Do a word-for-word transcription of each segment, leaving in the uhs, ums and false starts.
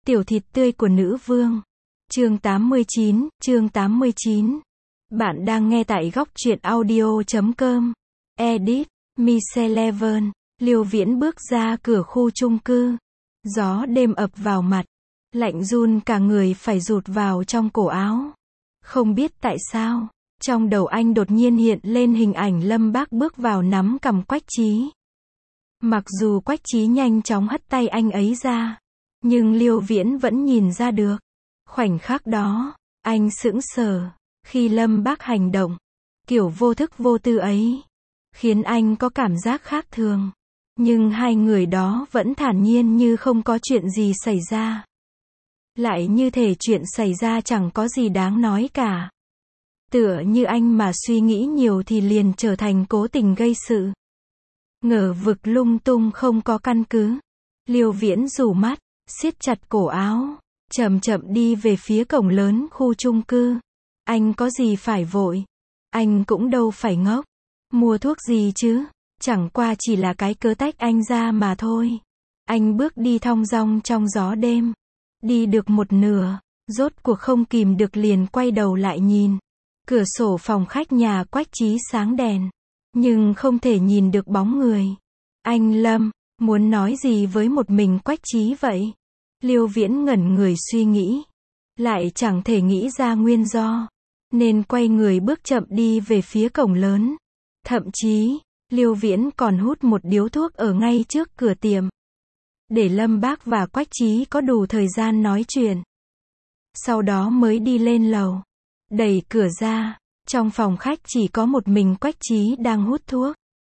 Tiểu thịt tươi của nữ vương. Chương tám mươi chín, chương tám mươi chín. Bạn đang nghe tại góc truyện audio chấm com. Edit, Micheleven. Liêu Viễn bước ra cửa khu chung cư. Gió đêm ập vào mặt. Lạnh run cả người phải rụt vào trong cổ áo. Không biết tại sao, trong đầu anh đột nhiên hiện lên hình ảnh Lâm Bác bước vào nắm cầm Quách Chí. Mặc dù Quách Chí nhanh chóng hất tay anh ấy ra, nhưng Liêu Viễn vẫn nhìn ra được. Khoảnh khắc đó, anh sững sờ, khi Lâm Bác hành động, kiểu vô thức vô tư ấy, khiến anh có cảm giác khác thường. Nhưng hai người đó vẫn thản nhiên như không có chuyện gì xảy ra. Lại như thể chuyện xảy ra chẳng có gì đáng nói cả. Tựa như anh mà suy nghĩ nhiều thì liền trở thành cố tình gây sự. Ngờ vực lung tung không có căn cứ. Liêu Viễn rủ mắt, siết chặt cổ áo, chậm chậm đi về phía cổng lớn khu chung cư. Anh có gì phải vội? Anh cũng đâu phải ngốc. Mua thuốc gì chứ? Chẳng qua chỉ là cái cớ tách anh ra mà thôi. Anh bước đi thong dong trong gió đêm. Đi được một nửa, rốt cuộc không kìm được liền quay đầu lại nhìn. Cửa sổ phòng khách nhà Quách Chí sáng đèn, nhưng không thể nhìn được bóng người. Anh Lâm, muốn nói gì với một mình Quách Chí vậy? Liêu Viễn ngẩn người suy nghĩ, lại chẳng thể nghĩ ra nguyên do, nên quay người bước chậm đi về phía cổng lớn. Thậm chí, Liêu Viễn còn hút một điếu thuốc ở ngay trước cửa tiệm, để Lâm Bác và Quách Chí có đủ thời gian nói chuyện. Sau đó mới đi lên lầu, đẩy cửa ra, trong phòng khách chỉ có một mình Quách Chí đang hút thuốc.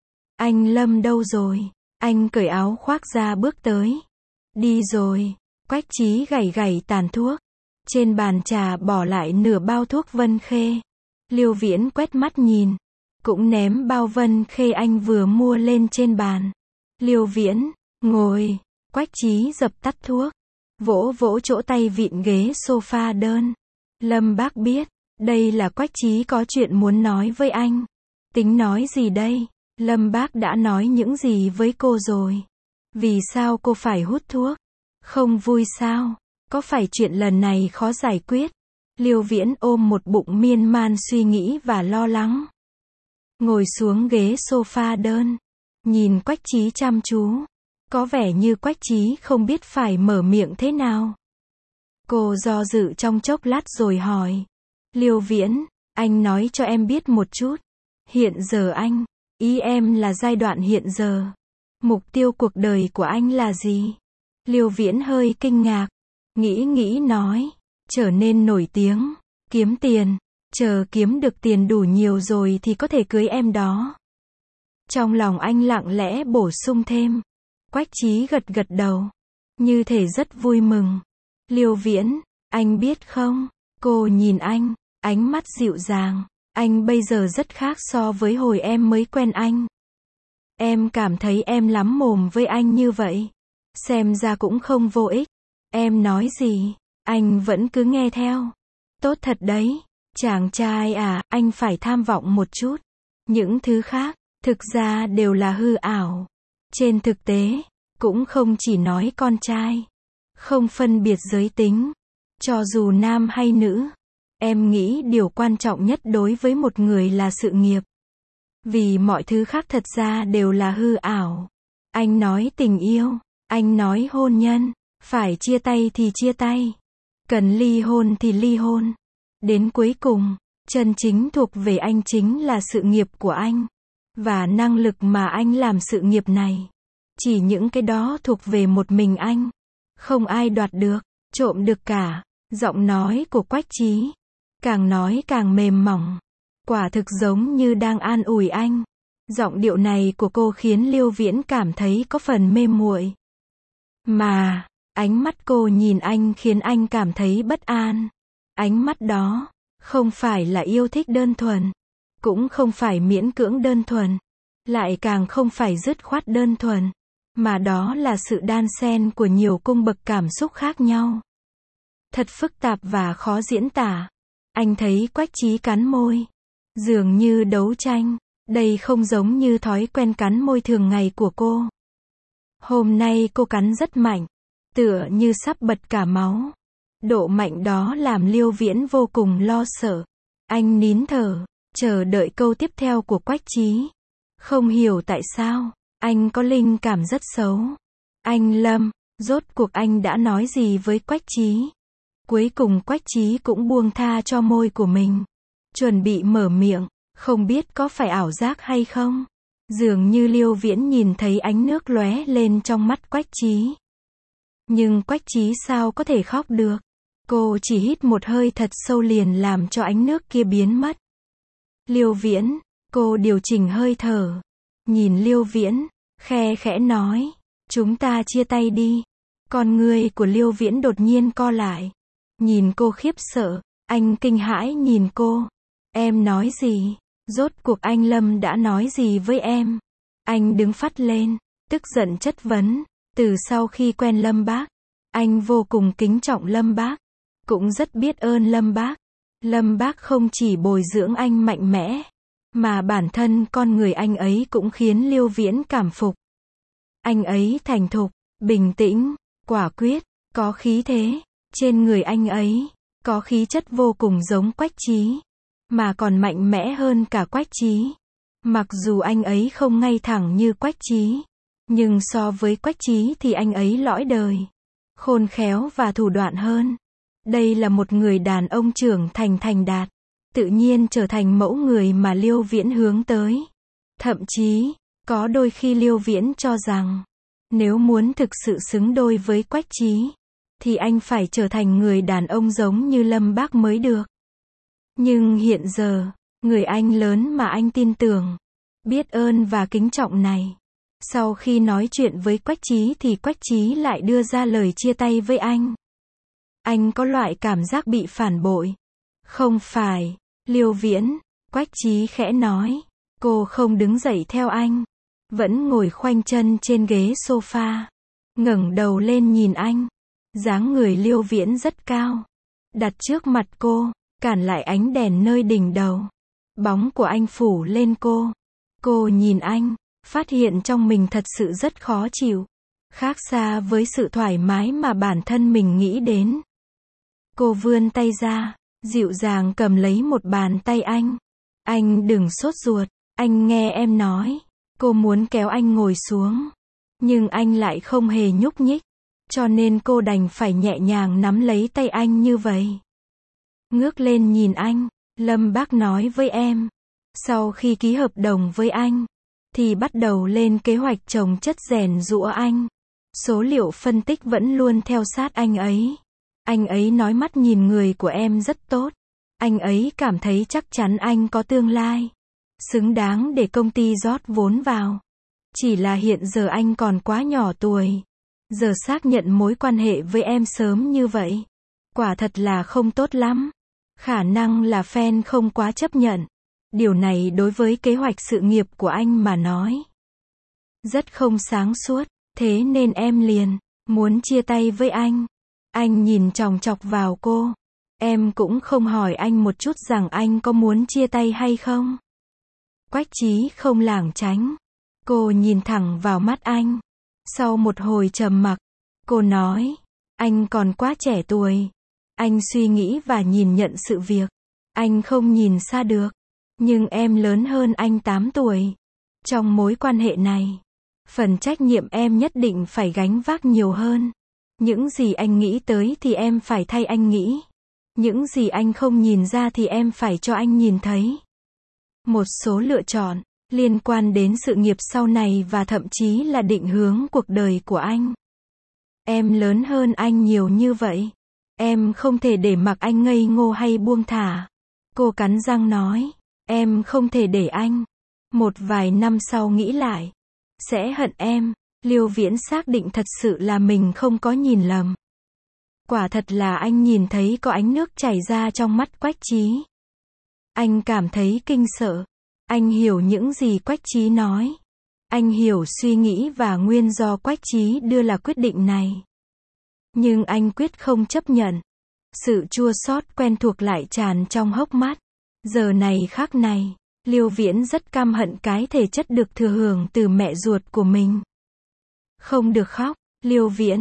Anh Lâm đâu rồi? Anh cởi áo khoác ra bước tới. Đi rồi. Quách Chí gảy gảy tàn thuốc. Trên bàn trà bỏ lại nửa bao thuốc Vân Khê. Liêu Viễn quét mắt nhìn, cũng ném bao Vân Khê anh vừa mua lên trên bàn. Liêu Viễn, ngồi. Quách Chí dập tắt thuốc, vỗ vỗ chỗ tay vịn ghế sofa đơn. Lâm Bác biết, đây là Quách Chí có chuyện muốn nói với anh. Tính nói gì đây? Lâm Bác đã nói những gì với cô rồi? Vì sao cô phải hút thuốc? Không vui sao? Có phải chuyện lần này khó giải quyết? Liêu Viễn ôm một bụng miên man suy nghĩ và lo lắng. Ngồi xuống ghế sofa đơn, nhìn Quách Chí chăm chú. Có vẻ như Quách Chí không biết phải mở miệng thế nào. Cô do dự trong chốc lát rồi hỏi. Liêu Viễn, anh nói cho em biết một chút. Hiện giờ anh, ý em là giai đoạn hiện giờ. Mục tiêu cuộc đời của anh là gì? Liêu Viễn hơi kinh ngạc. Nghĩ nghĩ nói. Trở nên nổi tiếng. Kiếm tiền. Chờ kiếm được tiền đủ nhiều rồi thì có thể cưới em đó. Trong lòng anh lặng lẽ bổ sung thêm. Quách Chí gật gật đầu, như thể rất vui mừng. Liêu Viễn, anh biết không? Cô nhìn anh, ánh mắt dịu dàng. Anh bây giờ rất khác so với hồi em mới quen anh. Em cảm thấy em lắm mồm với anh như vậy. Xem ra cũng không vô ích. Em nói gì, anh vẫn cứ nghe theo. Tốt thật đấy. Chàng trai à, anh phải tham vọng một chút. Những thứ khác, thực ra đều là hư ảo. Trên thực tế, cũng không chỉ nói con trai, không phân biệt giới tính, cho dù nam hay nữ. Em nghĩ điều quan trọng nhất đối với một người là sự nghiệp. Vì mọi thứ khác thật ra đều là hư ảo. Anh nói tình yêu, anh nói hôn nhân, phải chia tay thì chia tay, cần ly hôn thì ly hôn. Đến cuối cùng, chân chính thuộc về anh chính là sự nghiệp của anh, và năng lực mà anh làm sự nghiệp này. Chỉ những cái đó thuộc về một mình anh. Không ai đoạt được, trộm được cả. Giọng nói của Quách Chí, càng nói càng mềm mỏng. Quả thực giống như đang an ủi anh. Giọng điệu này của cô khiến Liêu Viễn cảm thấy có phần mê muội. Mà, ánh mắt cô nhìn anh khiến anh cảm thấy bất an. Ánh mắt đó, không phải là yêu thích đơn thuần, cũng không phải miễn cưỡng đơn thuần, lại càng không phải dứt khoát đơn thuần. Mà đó là sự đan xen của nhiều cung bậc cảm xúc khác nhau. Thật phức tạp và khó diễn tả. Anh thấy Quách Chí cắn môi, dường như đấu tranh. Đây không giống như thói quen cắn môi thường ngày của cô. Hôm nay cô cắn rất mạnh. tựa như sắp bật cả máu. Độ mạnh đó làm Liêu Viễn vô cùng lo sợ. Anh nín thở, chờ đợi câu tiếp theo của Quách Chí. Không hiểu tại sao, anh có linh cảm rất xấu. Anh Lâm, rốt cuộc anh đã nói gì với Quách Chí? Cuối cùng Quách Chí cũng buông tha cho môi của mình. Chuẩn bị mở miệng, không biết có phải ảo giác hay không? Dường như Liêu Viễn nhìn thấy ánh nước lóe lên trong mắt Quách Chí. Nhưng Quách Chí sao có thể khóc được? Cô chỉ hít một hơi thật sâu liền làm cho ánh nước kia biến mất. Liêu Viễn, cô điều chỉnh hơi thở. Nhìn Liêu Viễn, khe khẽ nói, chúng ta chia tay đi. Con người của Liêu Viễn đột nhiên co lại. Nhìn cô khiếp sợ, anh kinh hãi nhìn cô. Em nói gì? Rốt cuộc anh Lâm đã nói gì với em? Anh đứng phắt lên, tức giận chất vấn. Từ sau khi quen Lâm Bác, anh vô cùng kính trọng Lâm Bác, cũng rất biết ơn Lâm Bác. Lâm Bác không chỉ bồi dưỡng anh mạnh mẽ, mà bản thân con người anh ấy cũng khiến Liêu Viễn cảm phục. Anh ấy thành thục, bình tĩnh, quả quyết, có khí thế. Trên người anh ấy, có khí chất vô cùng giống Quách Chí, mà còn mạnh mẽ hơn cả Quách Chí. Mặc dù anh ấy không ngay thẳng như Quách Chí, nhưng so với Quách Chí thì anh ấy lõi đời, khôn khéo và thủ đoạn hơn. Đây là một người đàn ông trưởng thành thành đạt, tự nhiên trở thành mẫu người mà Liêu Viễn hướng tới. Thậm chí, có đôi khi Liêu Viễn cho rằng, nếu muốn thực sự xứng đôi với Quách Chí, thì anh phải trở thành người đàn ông giống như Lâm Bác mới được. Nhưng hiện giờ, người anh lớn mà anh tin tưởng, biết ơn và kính trọng này, sau khi nói chuyện với Quách Chí thì Quách Chí lại đưa ra lời chia tay với anh. Anh có loại cảm giác bị phản bội. Không phải, Liêu Viễn, Quách Chí khẽ nói. Cô không đứng dậy theo anh, vẫn ngồi khoanh chân trên ghế sofa, ngẩng đầu lên nhìn anh. Dáng người Liêu Viễn rất cao, đặt trước mặt cô, cản lại ánh đèn nơi đỉnh đầu. Bóng của anh phủ lên cô. Cô nhìn anh, phát hiện trong mình thật sự rất khó chịu, khác xa với sự thoải mái mà bản thân mình nghĩ đến. Cô vươn tay ra, dịu dàng cầm lấy một bàn tay anh. Anh đừng sốt ruột, anh nghe em nói. Cô muốn kéo anh ngồi xuống, nhưng anh lại không hề nhúc nhích, cho nên cô đành phải nhẹ nhàng nắm lấy tay anh như vậy. Ngước lên nhìn anh, Lâm Bác nói với em, sau khi ký hợp đồng với anh, thì bắt đầu lên kế hoạch trồng chất rèn giũa anh. Số liệu phân tích vẫn luôn theo sát anh ấy. Anh ấy nói mắt nhìn người của em rất tốt. Anh ấy cảm thấy chắc chắn anh có tương lai, xứng đáng để công ty rót vốn vào. Chỉ là hiện giờ anh còn quá nhỏ tuổi. Giờ xác nhận mối quan hệ với em sớm như vậy, quả thật là không tốt lắm. Khả năng là fan không quá chấp nhận. Điều này đối với kế hoạch sự nghiệp của anh mà nói, rất không sáng suốt. Thế nên em liền muốn chia tay với anh. Anh nhìn chòng chọc vào cô. Em cũng không hỏi anh một chút rằng anh có muốn chia tay hay không. Quách Chí không lảng tránh. Cô nhìn thẳng vào mắt anh. Sau một hồi trầm mặc, cô nói, anh còn quá trẻ tuổi. Anh suy nghĩ và nhìn nhận sự việc. Anh không nhìn xa được. Nhưng em lớn hơn anh tám tuổi. Trong mối quan hệ này, phần trách nhiệm em nhất định phải gánh vác nhiều hơn. Những gì anh nghĩ tới thì em phải thay anh nghĩ. Những gì anh không nhìn ra thì em phải cho anh nhìn thấy. Một số lựa chọn liên quan đến sự nghiệp sau này và thậm chí là định hướng cuộc đời của anh. Em lớn hơn anh nhiều như vậy. Em không thể để mặc anh ngây ngô hay buông thả. Cô cắn răng nói. Em không thể để anh một vài năm sau nghĩ lại sẽ hận em. Liêu Viễn xác định thật sự là mình không có nhìn lầm. Quả thật là anh nhìn thấy có ánh nước chảy ra trong mắt Quách Chí. Anh cảm thấy kinh sợ. Anh hiểu những gì Quách Chí nói. Anh hiểu suy nghĩ và nguyên do Quách Chí đưa ra quyết định này. Nhưng anh quyết không chấp nhận. Sự chua xót quen thuộc lại tràn trong hốc mắt. Giờ này khắc này, Liêu Viễn rất căm hận cái thể chất được thừa hưởng từ mẹ ruột của mình. Không được khóc, Liêu Viễn.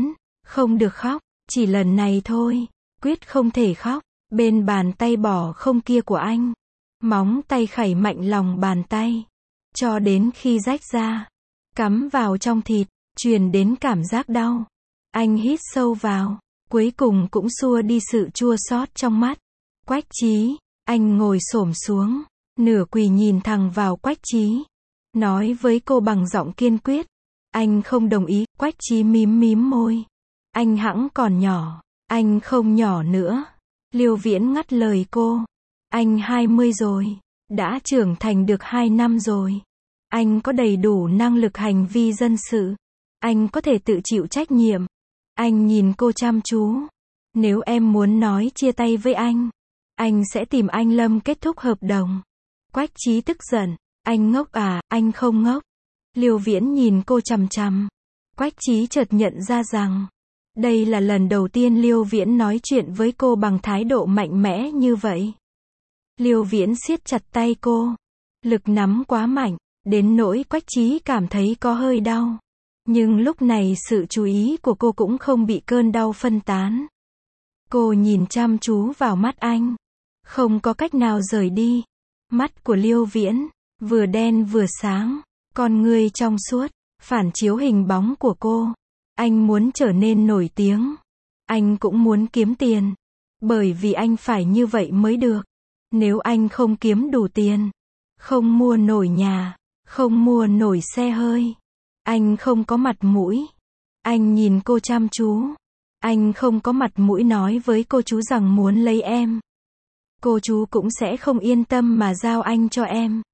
Không được khóc, chỉ lần này thôi, quyết không thể khóc. Bên bàn tay bỏ không kia của anh, móng tay khẩy mạnh lòng bàn tay, cho đến khi rách ra, cắm vào trong thịt, truyền đến cảm giác đau. Anh hít sâu vào, cuối cùng cũng xua đi sự chua xót trong mắt. Quách Chí, anh ngồi xổm xuống, nửa quỳ nhìn thẳng vào Quách Chí, nói với cô bằng giọng kiên quyết. Anh không đồng ý. Quách Chí mím mím môi. Anh hẵng còn nhỏ, anh không nhỏ nữa. Liêu Viễn ngắt lời cô. Anh hai mươi rồi, đã trưởng thành được hai năm rồi. Anh có đầy đủ năng lực hành vi dân sự. Anh có thể tự chịu trách nhiệm. Anh nhìn cô chăm chú. Nếu em muốn nói chia tay với anh, anh sẽ tìm anh Lâm kết thúc hợp đồng. Quách Chí tức giận. Anh ngốc à? Anh không ngốc. Liêu Viễn nhìn cô chằm chằm. Quách Chí chợt nhận ra rằng, đây là lần đầu tiên Liêu Viễn nói chuyện với cô bằng thái độ mạnh mẽ như vậy. Liêu Viễn siết chặt tay cô. Lực nắm quá mạnh, đến nỗi Quách Chí cảm thấy có hơi đau. Nhưng lúc này sự chú ý của cô cũng không bị cơn đau phân tán. Cô nhìn chăm chú vào mắt anh, không có cách nào rời đi. Mắt của Liêu Viễn, vừa đen vừa sáng, con ngươi trong suốt, phản chiếu hình bóng của cô. Anh muốn trở nên nổi tiếng. Anh cũng muốn kiếm tiền. Bởi vì anh phải như vậy mới được. Nếu anh không kiếm đủ tiền, không mua nổi nhà, không mua nổi xe hơi, anh không có mặt mũi. Anh nhìn cô chăm chú. Anh không có mặt mũi nói với cô chú rằng muốn lấy em. Cô chú cũng sẽ không yên tâm mà giao anh cho em.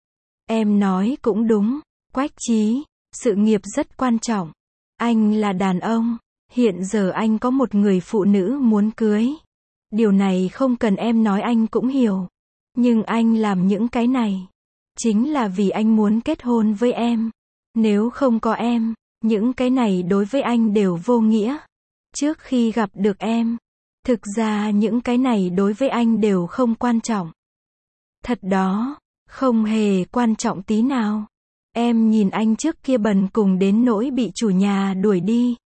Em nói cũng đúng, Quách Chí, sự nghiệp rất quan trọng. Anh là đàn ông, hiện giờ anh có một người phụ nữ muốn cưới. Điều này không cần em nói anh cũng hiểu. Nhưng anh làm những cái này, chính là vì anh muốn kết hôn với em. Nếu không có em, những cái này đối với anh đều vô nghĩa. Trước khi gặp được em, thực ra những cái này đối với anh đều không quan trọng. Thật đó, không hề quan trọng tí nào. Em nhìn anh trước kia bần cùng đến nỗi bị chủ nhà đuổi đi.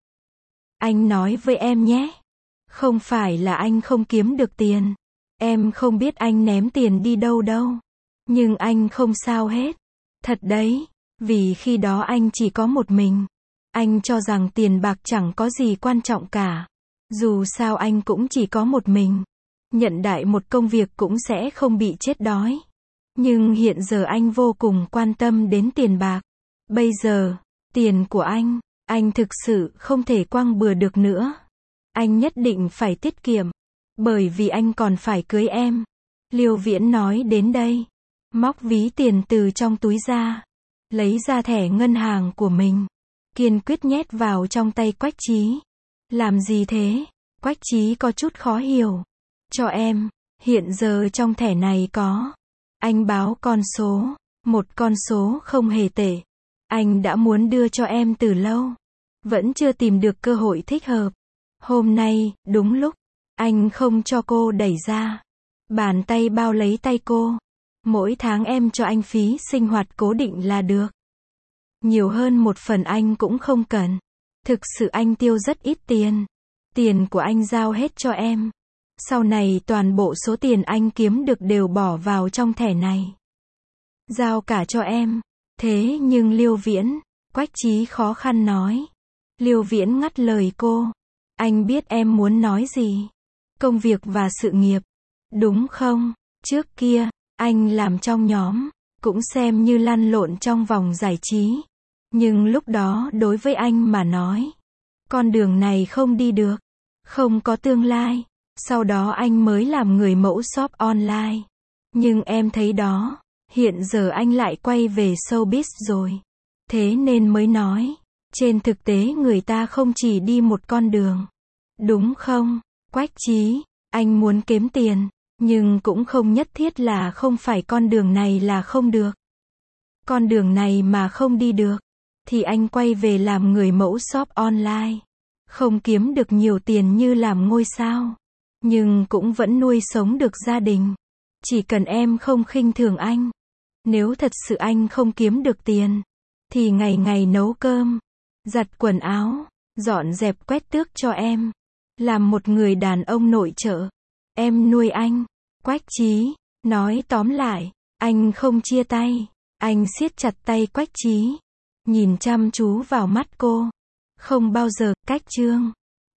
Anh nói với em nhé, không phải là anh không kiếm được tiền. Em không biết anh ném tiền đi đâu đâu. Nhưng anh không sao hết. Thật đấy, vì khi đó anh chỉ có một mình. Anh cho rằng tiền bạc chẳng có gì quan trọng cả. Dù sao anh cũng chỉ có một mình. Nhận đại một công việc cũng sẽ không bị chết đói. Nhưng hiện giờ anh vô cùng quan tâm đến tiền bạc. Bây giờ, tiền của anh, anh thực sự không thể quăng bừa được nữa. Anh nhất định phải tiết kiệm. Bởi vì anh còn phải cưới em. Liêu Viễn nói đến đây, móc ví tiền từ trong túi ra, lấy ra thẻ ngân hàng của mình, kiên quyết nhét vào trong tay Quách Chí. Làm gì thế? Quách Chí có chút khó hiểu. Cho em, hiện giờ trong thẻ này có. Anh báo con số, một con số không hề tệ. Anh đã muốn đưa cho em từ lâu, vẫn chưa tìm được cơ hội thích hợp. Hôm nay, đúng lúc, anh không cho cô đẩy ra. Bàn tay bao lấy tay cô. Mỗi tháng em cho anh phí sinh hoạt cố định là được. Nhiều hơn một phần anh cũng không cần. Thực sự anh tiêu rất ít tiền. Tiền của anh giao hết cho em. Sau này toàn bộ số tiền anh kiếm được đều bỏ vào trong thẻ này. Giao cả cho em. Thế nhưng Liêu Viễn, Quách Chí khó khăn nói. Liêu Viễn ngắt lời cô. Anh biết em muốn nói gì. Công việc và sự nghiệp. Đúng không? Trước kia, anh làm trong nhóm, cũng xem như lăn lộn trong vòng giải trí. Nhưng lúc đó đối với anh mà nói, con đường này không đi được, không có tương lai. Sau đó anh mới làm người mẫu shop online. Nhưng em thấy đó, hiện giờ anh lại quay về showbiz rồi. Thế nên mới nói, trên thực tế người ta không chỉ đi một con đường. Đúng không? Quách Chí, anh muốn kiếm tiền, nhưng cũng không nhất thiết là không phải con đường này là không được. Con đường này mà không đi được, thì anh quay về làm người mẫu shop online. Không kiếm được nhiều tiền như làm ngôi sao, nhưng cũng vẫn nuôi sống được gia đình. Chỉ cần em không khinh thường anh. Nếu thật sự anh không kiếm được tiền, thì ngày ngày nấu cơm, giặt quần áo, Dọn dẹp quét tước cho em. Làm một người đàn ông nội trợ. Em nuôi anh. Quách Trí nói tóm lại, anh không chia tay. Anh siết chặt tay Quách Trí, nhìn chăm chú vào mắt cô. Không bao giờ, Cách Chương.